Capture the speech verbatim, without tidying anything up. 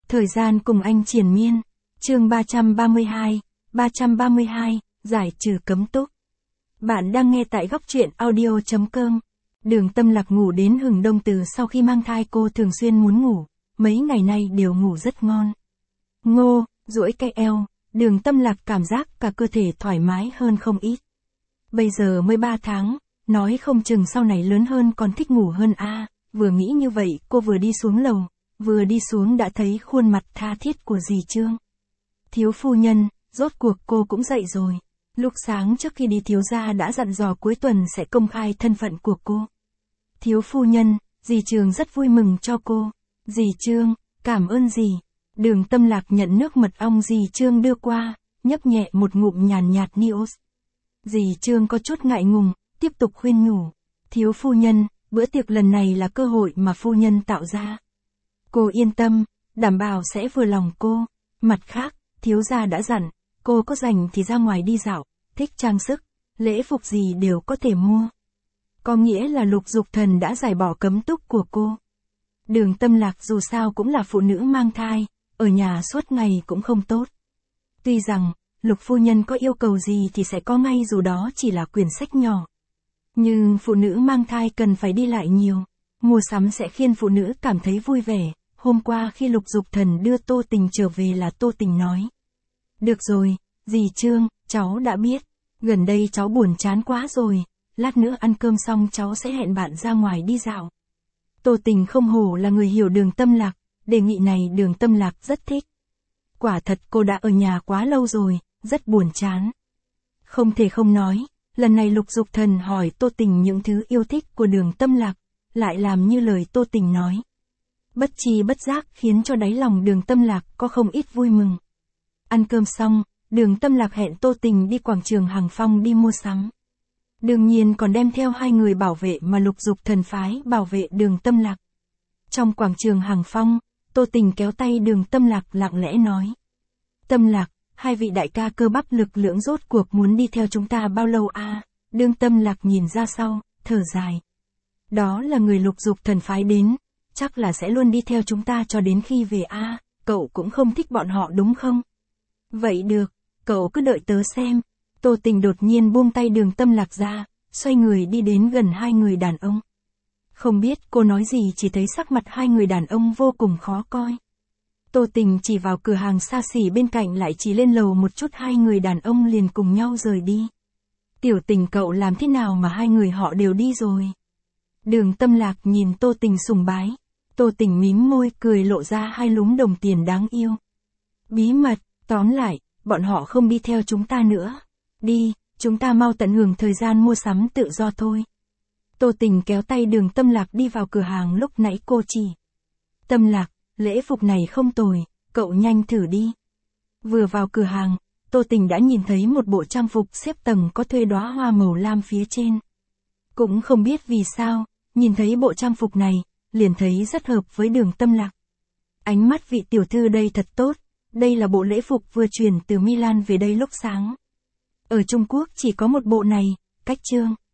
Thời gian cùng anh triền miên. Chương ba trăm ba mươi hai, ba trăm ba mươi hai, giải trừ cấm túc. Bạn đang nghe tại góc truyện audio chấm com. Đường Tâm Lạc ngủ đến hừng đông. Từ sau khi mang thai cô thường xuyên muốn ngủ, mấy ngày nay đều ngủ rất ngon. Ngô, duỗi cái eo, Đường Tâm Lạc cảm giác cả cơ thể thoải mái hơn không ít. Bây giờ mới ba tháng, nói không chừng sau này lớn hơn còn thích ngủ hơn a. À, vừa nghĩ như vậy, cô vừa đi xuống lầu, vừa đi xuống đã thấy khuôn mặt tha thiết của dì Trương. Thiếu phu nhân, rốt cuộc cô cũng dậy rồi. Lúc sáng trước khi đi thiếu gia đã dặn dò cuối tuần sẽ công khai thân phận của cô. Thiếu phu nhân, dì Trương rất vui mừng cho cô. Dì Trương, cảm ơn dì. Đường Tâm Lạc nhận nước mật ong dì Trương đưa qua, nhấp nhẹ một ngụm nhàn nhạt Nios. Dì Trương có chút ngại ngùng, tiếp tục khuyên nhủ. Thiếu phu nhân, bữa tiệc lần này là cơ hội mà phu nhân tạo ra. Cô yên tâm, đảm bảo sẽ vừa lòng cô. Mặt khác, thiếu gia đã dặn, cô có rảnh thì ra ngoài đi dạo, thích trang sức, lễ phục gì đều có thể mua. Có nghĩa là Lục Dục Thần đã giải bỏ cấm túc của cô. Đường Tâm Lạc dù sao cũng là phụ nữ mang thai, ở nhà suốt ngày cũng không tốt. Tuy rằng, Lục phu nhân có yêu cầu gì thì sẽ có ngay dù đó chỉ là quyển sách nhỏ. Nhưng phụ nữ mang thai cần phải đi lại nhiều, mua sắm sẽ khiến phụ nữ cảm thấy vui vẻ. Hôm qua khi Lục Dục Thần đưa Tô Tình trở về là Tô Tình nói. Được rồi, dì Trương, cháu đã biết. Gần đây cháu buồn chán quá rồi, lát nữa ăn cơm xong cháu sẽ hẹn bạn ra ngoài đi dạo. Tô Tình không hổ là người hiểu Đường Tâm Lạc, đề nghị này Đường Tâm Lạc rất thích. Quả thật cô đã ở nhà quá lâu rồi, rất buồn chán. Không thể không nói, lần này Lục Dục Thần hỏi Tô Tình những thứ yêu thích của Đường Tâm Lạc, lại làm như lời Tô Tình nói. Bất chi bất giác khiến cho đáy lòng Đường Tâm Lạc có không ít vui mừng. Ăn cơm xong, Đường Tâm Lạc hẹn Tô Tình đi quảng trường Hàng Phong đi mua sắm. Đương nhiên còn đem theo hai người bảo vệ mà Lục Dục Thần phái bảo vệ Đường Tâm Lạc. Trong quảng trường Hàng Phong, Tô Tình kéo tay Đường Tâm Lạc lặng lẽ nói. Tâm Lạc, hai vị đại ca cơ bắp lực lưỡng rốt cuộc muốn đi theo chúng ta bao lâu a? À? Đường Tâm Lạc nhìn ra sau, thở dài. Đó là người Lục Dục Thần phái đến, chắc là sẽ luôn đi theo chúng ta cho đến khi về a. À, cậu cũng không thích bọn họ đúng không? Vậy được, cậu cứ đợi tớ xem. Tô Tình đột nhiên buông tay Đường Tâm Lạc ra, xoay người đi đến gần hai người đàn ông. Không biết cô nói gì, chỉ thấy sắc mặt hai người đàn ông vô cùng khó coi. Tô Tình chỉ vào cửa hàng xa xỉ bên cạnh, lại chỉ lên lầu một chút, hai người đàn ông liền cùng nhau rời đi. Tiểu Tình, cậu làm thế nào mà hai người họ đều đi rồi? Đường Tâm Lạc nhìn Tô Tình sùng bái. Tô Tình mím môi cười lộ ra hai lúm đồng tiền đáng yêu. Bí mật, tóm lại, bọn họ không đi theo chúng ta nữa. Đi, chúng ta mau tận hưởng thời gian mua sắm tự do thôi. Tô Tình kéo tay Đường Tâm Lạc đi vào cửa hàng lúc nãy cô chỉ. Tâm Lạc, lễ phục này không tồi, cậu nhanh thử đi. Vừa vào cửa hàng, Tô Tình đã nhìn thấy một bộ trang phục xếp tầng có thuê đóa hoa màu lam phía trên. Cũng không biết vì sao, nhìn thấy bộ trang phục này, liền thấy rất hợp với Đường Tâm Lạc. Ánh mắt vị tiểu thư đây thật tốt, đây là bộ lễ phục vừa chuyển từ Milan về đây lúc sáng. Ở Trung Quốc chỉ có một bộ này, cách Trương.